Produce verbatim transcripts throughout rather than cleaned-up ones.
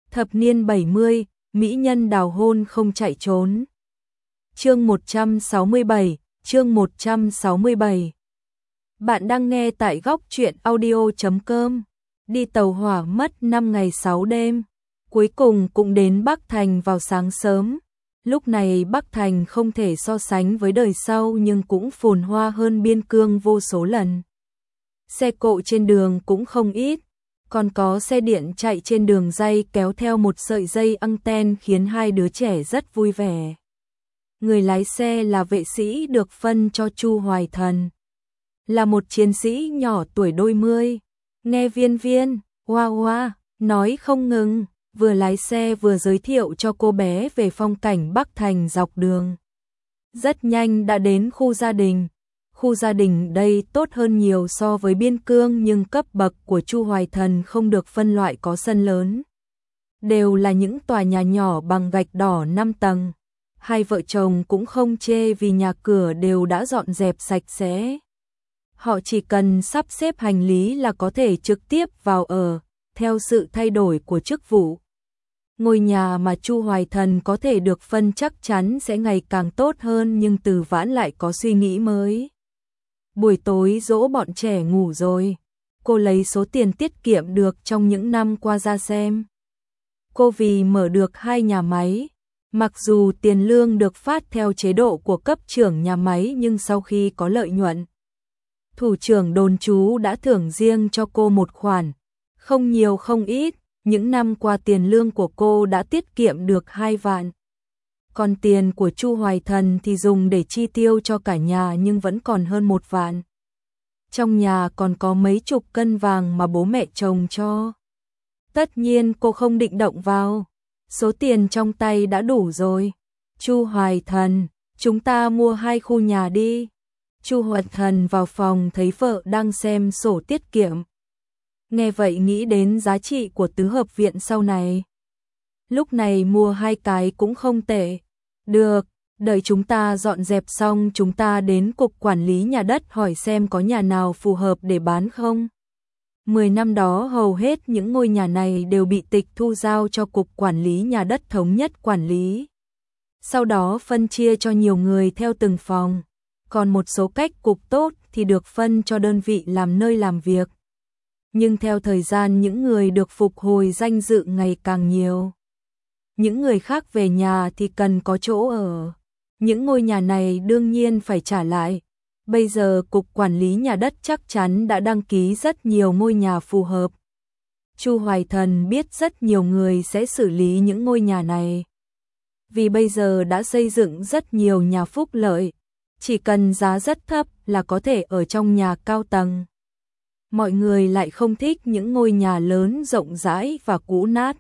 Thập niên bảy mươi, mỹ nhân đào hôn không chạy trốn. Chương một trăm sáu mươi bảy, chương một trăm sáu mươi bảy. Bạn đang nghe tại góc truyện audio chấm com. Đi tàu hỏa mất năm ngày sáu đêm, cuối cùng cũng đến Bắc Thành vào sáng sớm. Lúc này Bắc Thành không thể so sánh với đời sau nhưng cũng phồn hoa hơn Biên Cương vô số lần. Xe cộ trên đường cũng không ít, còn có xe điện chạy trên đường ray kéo theo một sợi dây anten khiến hai đứa trẻ rất vui vẻ. Người lái xe là vệ sĩ được phân cho Chu Hoài Thần, là một chiến sĩ nhỏ tuổi đôi mươi. Nghe Viên Viên, hoa hoa, nói không ngừng, vừa lái xe vừa giới thiệu cho cô bé về phong cảnh Bắc Thành dọc đường. Rất nhanh đã đến khu gia đình. Khu gia đình đây tốt hơn nhiều so với Biên Cương nhưng cấp bậc của Chu Hoài Thần không được phân loại có sân lớn. Đều là những tòa nhà nhỏ bằng gạch đỏ năm tầng. Hai vợ chồng cũng không chê vì nhà cửa đều đã dọn dẹp sạch sẽ. Họ chỉ cần sắp xếp hành lý là có thể trực tiếp vào ở, theo sự thay đổi của chức vụ. Ngôi nhà mà Chu Hoài Thần có thể được phân chắc chắn sẽ ngày càng tốt hơn nhưng Từ Vãn lại có suy nghĩ mới. Buổi tối dỗ bọn trẻ ngủ rồi, cô lấy số tiền tiết kiệm được trong những năm qua ra xem. Cô vì mở được hai nhà máy, mặc dù tiền lương được phát theo chế độ của cấp trưởng nhà máy nhưng sau khi có lợi nhuận, thủ trưởng đồn trú đã thưởng riêng cho cô một khoản, không nhiều không ít, những năm qua tiền lương của cô đã tiết kiệm được hai vạn. Còn tiền của Chu Hoài Thần thì dùng để chi tiêu cho cả nhà nhưng vẫn còn hơn một vạn. Trong nhà còn có mấy chục cân vàng mà bố mẹ chồng cho. Tất nhiên cô không định động vào, số tiền trong tay đã đủ rồi. Chu Hoài Thần, chúng ta mua hai khu nhà đi. Chu Hoài Thần vào phòng thấy vợ đang xem sổ tiết kiệm. Nghe vậy nghĩ đến giá trị của tứ hợp viện sau này. Lúc này mua hai cái cũng không tệ. Được, đợi chúng ta dọn dẹp xong chúng ta đến cục quản lý nhà đất hỏi xem có nhà nào phù hợp để bán không. Mười năm đó hầu hết những ngôi nhà này đều bị tịch thu giao cho cục quản lý nhà đất thống nhất quản lý. Sau đó phân chia cho nhiều người theo từng phòng. Còn một số cách cục tốt thì được phân cho đơn vị làm nơi làm việc. Nhưng theo thời gian những người được phục hồi danh dự ngày càng nhiều. Những người khác về nhà thì cần có chỗ ở. Những ngôi nhà này đương nhiên phải trả lại. Bây giờ cục quản lý nhà đất chắc chắn đã đăng ký rất nhiều ngôi nhà phù hợp. Chu Hoài Thần biết rất nhiều người sẽ xử lý những ngôi nhà này. Vì bây giờ đã xây dựng rất nhiều nhà phúc lợi. Chỉ cần giá rất thấp là có thể ở trong nhà cao tầng. Mọi người lại không thích những ngôi nhà lớn rộng rãi và cũ nát.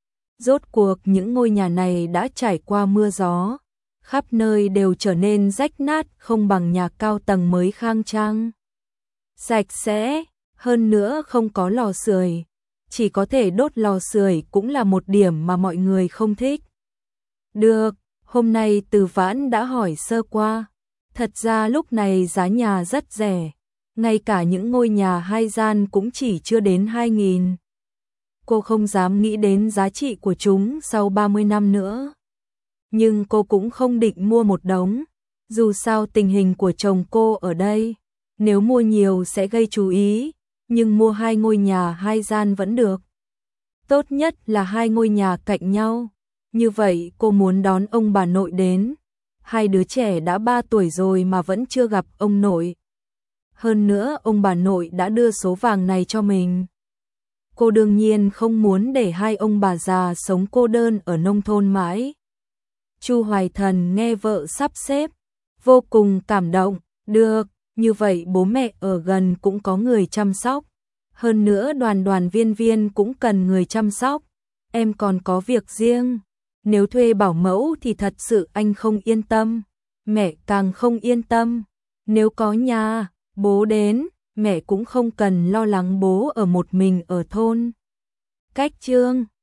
Rốt cuộc những ngôi nhà này đã trải qua mưa gió, khắp nơi đều trở nên rách nát không bằng nhà cao tầng mới khang trang. Sạch sẽ, hơn nữa không có lò sưởi, chỉ có thể đốt lò sưởi cũng là một điểm mà mọi người không thích. Được, hôm nay Từ Vãn đã hỏi sơ qua, thật ra lúc này giá nhà rất rẻ, ngay cả những ngôi nhà hai gian cũng chỉ chưa đến hai nghìn. Cô không dám nghĩ đến giá trị của chúng sau ba mươi năm nữa. Nhưng cô cũng không định mua một đống. Dù sao tình hình của chồng cô ở đây, nếu mua nhiều sẽ gây chú ý, nhưng mua hai ngôi nhà hai gian vẫn được. Tốt nhất là hai ngôi nhà cạnh nhau. Như vậy cô muốn đón ông bà nội đến. Hai đứa trẻ đã ba tuổi rồi mà vẫn chưa gặp ông nội. Hơn nữa ông bà nội đã đưa số vàng này cho mình. Cô đương nhiên không muốn để hai ông bà già sống cô đơn ở nông thôn mãi. Chu Hoài Thần nghe vợ sắp xếp, vô cùng cảm động. Được, như vậy bố mẹ ở gần cũng có người chăm sóc. Hơn nữa Đoàn Đoàn Viên Viên cũng cần người chăm sóc. Em còn có việc riêng. Nếu thuê bảo mẫu thì thật sự anh không yên tâm. Mẹ càng không yên tâm. Nếu có nhà, bố đến, mẹ cũng không cần lo lắng bố ở một mình ở thôn. Cách chương